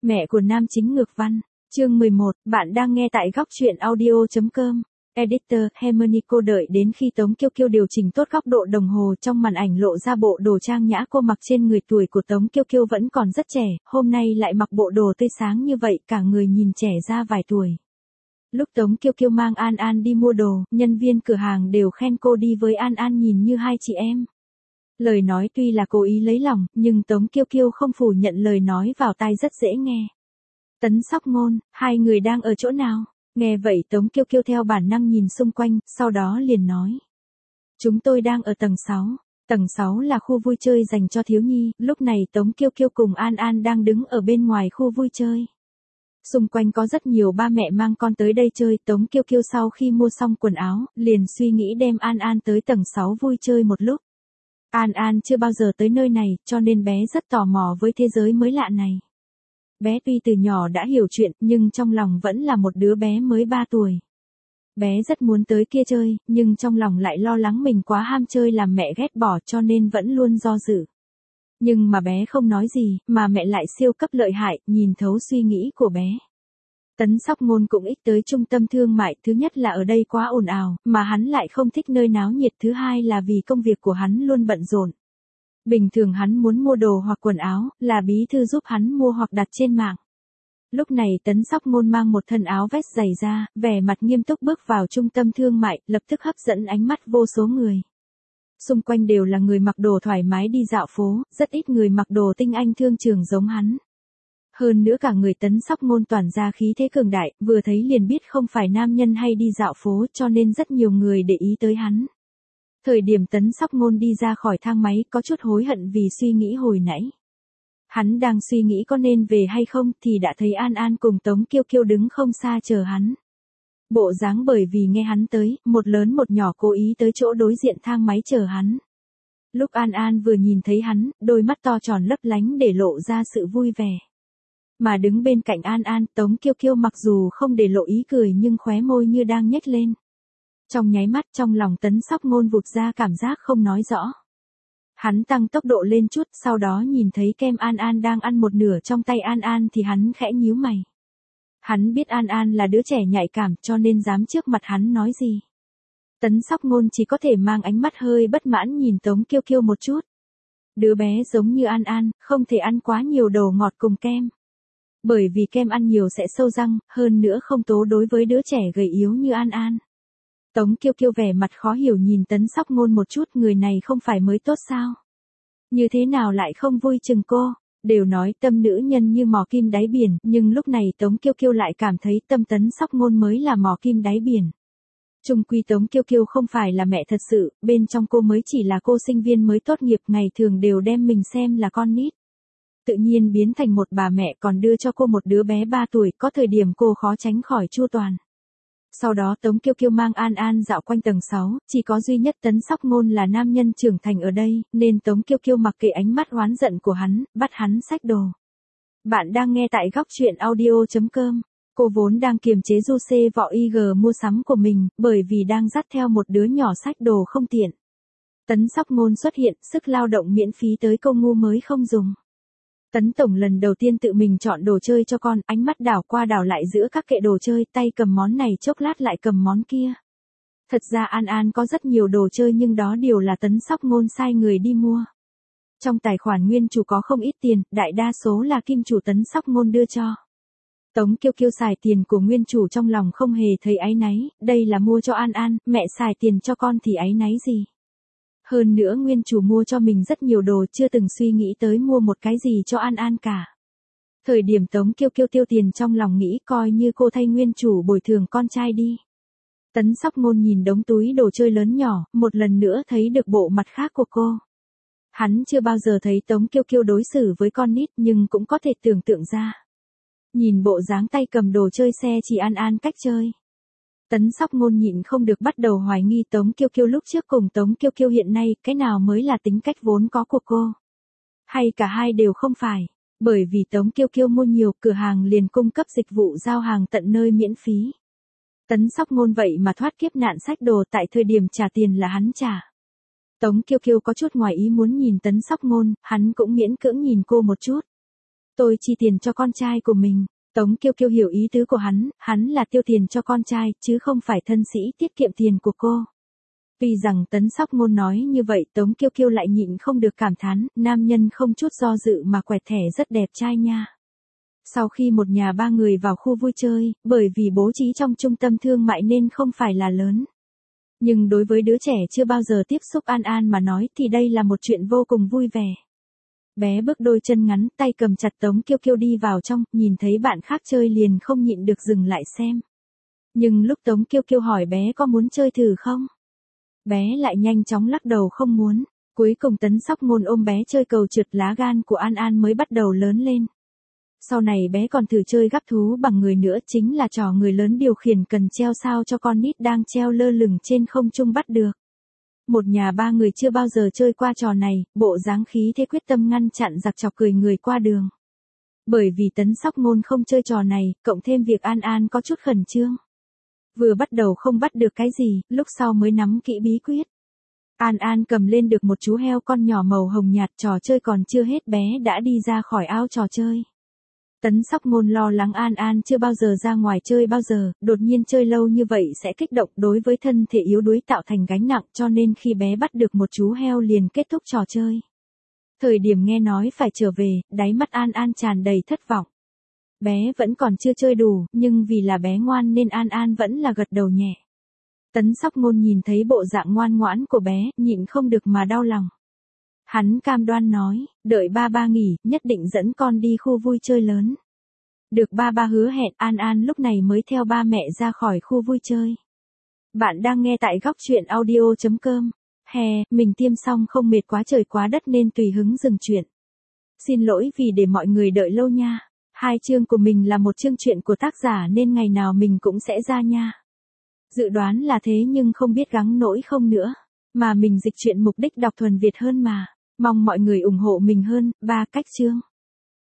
Mẹ của nam chính ngược văn. Chương 11, bạn đang nghe tại góc truyện audio.com. Editor, Hermonico đợi đến khi Tống Kiêu Kiêu điều chỉnh tốt góc độ đồng hồ trong màn ảnh lộ ra bộ đồ trang nhã cô mặc trên người. Tuổi của Tống Kiêu Kiêu vẫn còn rất trẻ, hôm nay lại mặc bộ đồ tươi sáng như vậy, cả người nhìn trẻ ra vài tuổi. Lúc Tống Kiêu Kiêu mang An An đi mua đồ, nhân viên cửa hàng đều khen cô đi với An An nhìn như hai chị em. Lời nói tuy là cố ý lấy lòng, nhưng Tống Kiêu Kiêu không phủ nhận lời nói vào tai rất dễ nghe. Tấn Sóc Ngôn, hai người đang ở chỗ nào? Nghe vậy Tống Kiêu Kiêu theo bản năng nhìn xung quanh, sau đó liền nói. Chúng tôi đang ở tầng 6. Tầng 6 là khu vui chơi dành cho thiếu nhi, lúc này Tống Kiêu Kiêu cùng An An đang đứng ở bên ngoài khu vui chơi. Xung quanh có rất nhiều ba mẹ mang con tới đây chơi. Tống Kiêu Kiêu sau khi mua xong quần áo, liền suy nghĩ đem An An tới tầng 6 vui chơi một lúc. An An chưa bao giờ tới nơi này, cho nên bé rất tò mò với thế giới mới lạ này. Bé tuy từ nhỏ đã hiểu chuyện, nhưng trong lòng vẫn là một đứa bé mới 3 tuổi. Bé rất muốn tới kia chơi, nhưng trong lòng lại lo lắng mình quá ham chơi làm mẹ ghét bỏ, cho nên vẫn luôn do dự. Nhưng mà bé không nói gì, mà mẹ lại siêu cấp lợi hại, nhìn thấu suy nghĩ của bé. Tấn Sóc Ngôn cũng ít tới trung tâm thương mại, thứ nhất là ở đây quá ồn ào, mà hắn lại không thích nơi náo nhiệt, thứ hai là vì công việc của hắn luôn bận rộn. Bình thường hắn muốn mua đồ hoặc quần áo, là bí thư giúp hắn mua hoặc đặt trên mạng. Lúc này Tấn Sóc Ngôn mang một thân áo vest dày da, vẻ mặt nghiêm túc bước vào trung tâm thương mại, lập tức hấp dẫn ánh mắt vô số người. Xung quanh đều là người mặc đồ thoải mái đi dạo phố, rất ít người mặc đồ tinh anh thương trường giống hắn. Hơn nữa cả người Tấn Sóc Ngôn toàn ra khí thế cường đại, vừa thấy liền biết không phải nam nhân hay đi dạo phố, cho nên rất nhiều người để ý tới hắn. Thời điểm Tấn Sóc Ngôn đi ra khỏi thang máy có chút hối hận vì suy nghĩ hồi nãy. Hắn đang suy nghĩ có nên về hay không thì đã thấy An An cùng Tống Kiêu Kiêu đứng không xa chờ hắn. Bộ dáng bởi vì nghe hắn tới, một lớn một nhỏ cố ý tới chỗ đối diện thang máy chờ hắn. Lúc An An vừa nhìn thấy hắn, đôi mắt to tròn lấp lánh để lộ ra sự vui vẻ. Mà đứng bên cạnh An An, Tống Kiêu Kiêu mặc dù không để lộ ý cười nhưng khóe môi như đang nhếch lên. Trong nháy mắt trong lòng Tấn Sóc Ngôn vụt ra cảm giác không nói rõ. Hắn tăng tốc độ lên chút, sau đó nhìn thấy kem An An đang ăn một nửa trong tay An An thì hắn khẽ nhíu mày. Hắn biết An An là đứa trẻ nhạy cảm cho nên dám trước mặt hắn nói gì. Tấn Sóc Ngôn chỉ có thể mang ánh mắt hơi bất mãn nhìn Tống Kiêu Kiêu một chút. Đứa bé giống như An An, không thể ăn quá nhiều đồ ngọt cùng kem. Bởi vì kem ăn nhiều sẽ sâu răng, hơn nữa không tố đối với đứa trẻ gầy yếu như An An. Tống Kiêu Kiêu vẻ mặt khó hiểu nhìn Tấn Sóc Ngôn một chút, người này không phải mới tốt sao? Như thế nào lại không vui chừng cô? Đều nói tâm nữ nhân như mò kim đáy biển, nhưng lúc này Tống Kiêu Kiêu lại cảm thấy tâm Tấn Sóc Ngôn mới là mò kim đáy biển. Chung quy Tống Kiêu Kiêu không phải là mẹ thật sự, bên trong cô mới chỉ là cô sinh viên mới tốt nghiệp, ngày thường đều đem mình xem là con nít. Tự nhiên biến thành một bà mẹ còn đưa cho cô một đứa bé 3 tuổi, có thời điểm cô khó tránh khỏi chu toàn. Sau đó Tống Kiêu Kiêu mang An An dạo quanh tầng 6, chỉ có duy nhất Tấn Sóc Ngôn là nam nhân trưởng thành ở đây, nên Tống Kiêu Kiêu mặc kệ ánh mắt oán giận của hắn, bắt hắn xách đồ. Bạn đang nghe tại góc truyện audio.com. Cô vốn đang kiềm chế du xê vọ IG mua sắm của mình, bởi vì đang dắt theo một đứa nhỏ xách đồ không tiện. Tấn Sóc Ngôn xuất hiện, sức lao động miễn phí tới cô ngu mới không dùng. Tấn Tổng lần đầu tiên tự mình chọn đồ chơi cho con, ánh mắt đảo qua đảo lại giữa các kệ đồ chơi, tay cầm món này chốc lát lại cầm món kia. Thật ra An An có rất nhiều đồ chơi nhưng đó đều là Tấn Sóc Ngôn sai người đi mua. Trong tài khoản nguyên chủ có không ít tiền, đại đa số là kim chủ Tấn Sóc Ngôn đưa cho. Tống Kiêu Kiêu xài tiền của nguyên chủ trong lòng không hề thấy áy náy, đây là mua cho An An, mẹ xài tiền cho con thì áy náy gì. Hơn nữa nguyên chủ mua cho mình rất nhiều đồ, chưa từng suy nghĩ tới mua một cái gì cho An An cả. Thời điểm Tống Kiêu Kiêu tiêu tiền trong lòng nghĩ coi như cô thay nguyên chủ bồi thường con trai đi. Tấn Sóc Ngôn nhìn đống túi đồ chơi lớn nhỏ, một lần nữa thấy được bộ mặt khác của cô. Hắn chưa bao giờ thấy Tống Kiêu Kiêu đối xử với con nít nhưng cũng có thể tưởng tượng ra. Nhìn bộ dáng tay cầm đồ chơi xe chỉ An An cách chơi. Tấn Sóc Ngôn nhịn không được bắt đầu hoài nghi Tống Kiêu Kiêu lúc trước cùng Tống Kiêu Kiêu hiện nay, cái nào mới là tính cách vốn có của cô. Hay cả hai đều không phải, bởi vì Tống Kiêu Kiêu mua nhiều, cửa hàng liền cung cấp dịch vụ giao hàng tận nơi miễn phí. Tấn Sóc Ngôn vậy mà thoát kiếp nạn xách đồ, tại thời điểm trả tiền là hắn trả. Tống Kiêu Kiêu có chút ngoài ý muốn nhìn Tấn Sóc Ngôn, hắn cũng miễn cưỡng nhìn cô một chút. Tôi chi tiền cho con trai của mình. Tống Kiêu Kiêu hiểu ý tứ của hắn là tiêu tiền cho con trai, chứ không phải thân sĩ tiết kiệm tiền của cô. Tuy rằng Tấn Sóc Ngôn nói như vậy, Tống Kiêu Kiêu lại nhịn không được cảm thán, nam nhân không chút do dự mà quẹt thẻ rất đẹp trai nha. Sau khi một nhà ba người vào khu vui chơi, bởi vì bố trí trong trung tâm thương mại nên không phải là lớn. Nhưng đối với đứa trẻ chưa bao giờ tiếp xúc An An mà nói thì đây là một chuyện vô cùng vui vẻ. Bé bước đôi chân ngắn, tay cầm chặt Tống Kiêu Kiêu đi vào trong, nhìn thấy bạn khác chơi liền không nhịn được dừng lại xem. Nhưng lúc Tống Kiêu Kiêu hỏi bé có muốn chơi thử không? Bé lại nhanh chóng lắc đầu không muốn. Cuối cùng Tấn Sóc Ngôn ôm bé chơi cầu trượt, lá gan của An An mới bắt đầu lớn lên. Sau này bé còn thử chơi gắp thú bằng người nữa, chính là trò người lớn điều khiển cần treo sao cho con nít đang treo lơ lửng trên không trung bắt được. Một nhà ba người chưa bao giờ chơi qua trò này, bộ dáng khí thế quyết tâm ngăn chặn giặc chọc cười người qua đường. Bởi vì Tấn Sóc Ngôn không chơi trò này, cộng thêm việc An An có chút khẩn trương. Vừa bắt đầu không bắt được cái gì, lúc sau mới nắm kỹ bí quyết. An An cầm lên được một chú heo con nhỏ màu hồng nhạt, trò chơi còn chưa hết bé đã đi ra khỏi ao trò chơi. Tấn Sóc Ngôn lo lắng An An chưa bao giờ ra ngoài chơi bao giờ, đột nhiên chơi lâu như vậy sẽ kích động, đối với thân thể yếu đuối tạo thành gánh nặng, cho nên khi bé bắt được một chú heo liền kết thúc trò chơi. Thời điểm nghe nói phải trở về, đáy mắt An An tràn đầy thất vọng. Bé vẫn còn chưa chơi đủ, nhưng vì là bé ngoan nên An An vẫn là gật đầu nhẹ. Tấn Sóc Ngôn nhìn thấy bộ dạng ngoan ngoãn của bé, nhịn không được mà đau lòng. Hắn cam đoan nói, đợi ba ba nghỉ, nhất định dẫn con đi khu vui chơi lớn. Được ba ba hứa hẹn, An An lúc này mới theo ba mẹ ra khỏi khu vui chơi. Bạn đang nghe tại góc truyện audio.com. Hè, mình tiêm xong không mệt quá trời quá đất nên tùy hứng dừng chuyện. Xin lỗi vì để mọi người đợi lâu nha. 2 chương của mình là một chương truyện của tác giả nên ngày nào mình cũng sẽ ra nha. Dự đoán là thế nhưng không biết gắng nỗi không nữa. Mà mình dịch truyện mục đích đọc thuần Việt hơn mà. Mong mọi người ủng hộ mình hơn. 3 cách chương.